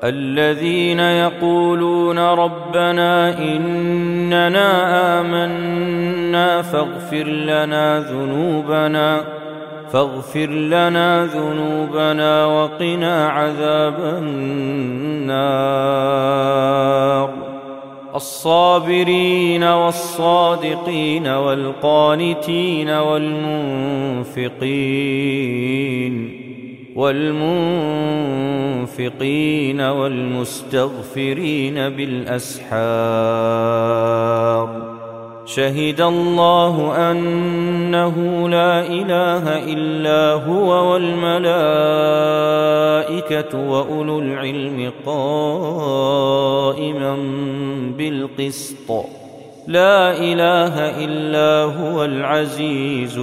الذين يقولون ربنا إننا آمنا فاغفر لنا ذنوبنا وقنا عذاب النار. الصابرين والصادقين والقانتين والمنفقين والمستغفرين بالأسحار. شهد الله أنه لا إله إلا هو والملائكة وأولو العلم قائما بالقسط. لا إله إلا هو العزيز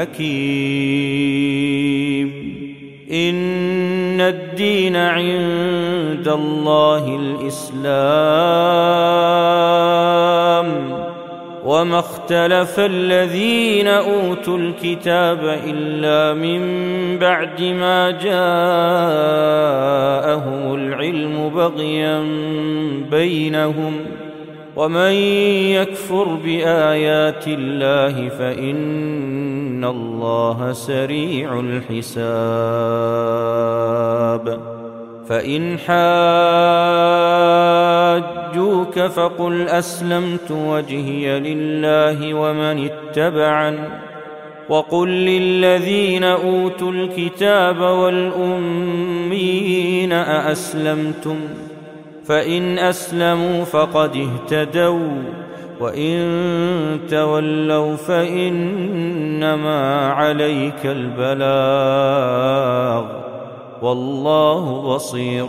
الحكيم. إن الدين عند الله الإسلام. وما اختلف الذين أوتوا الكتاب إلا من بعد ما جاءهم العلم بغيا بينهم. ومن يكفر بآيات الله فإن الله سريع الحساب. فإن حاجوك فقل أسلمت وجهي لله ومن اتبعني وقل للذين أوتوا الكتاب والأميين أأسلمتم فإن أسلموا فقد اهتدوا وإن تولوا فإنما عليك البلاغ والله بصير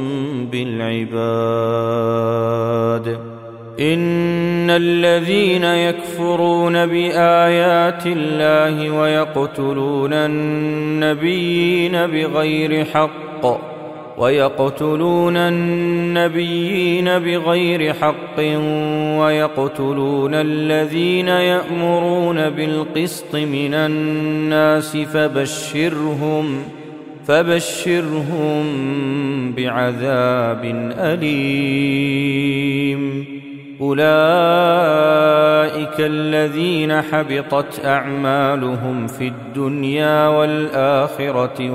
بالعباد. إن الذين يكفرون بآيات الله ويقتلون النبيين بغير حق ويقتلون الذين يأمرون بالقسط من الناس فبشرهم بعذاب أليم. أولئك الذين حبطت أعمالهم في الدنيا والآخرة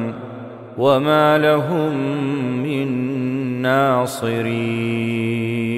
وما لهم من ناصرين.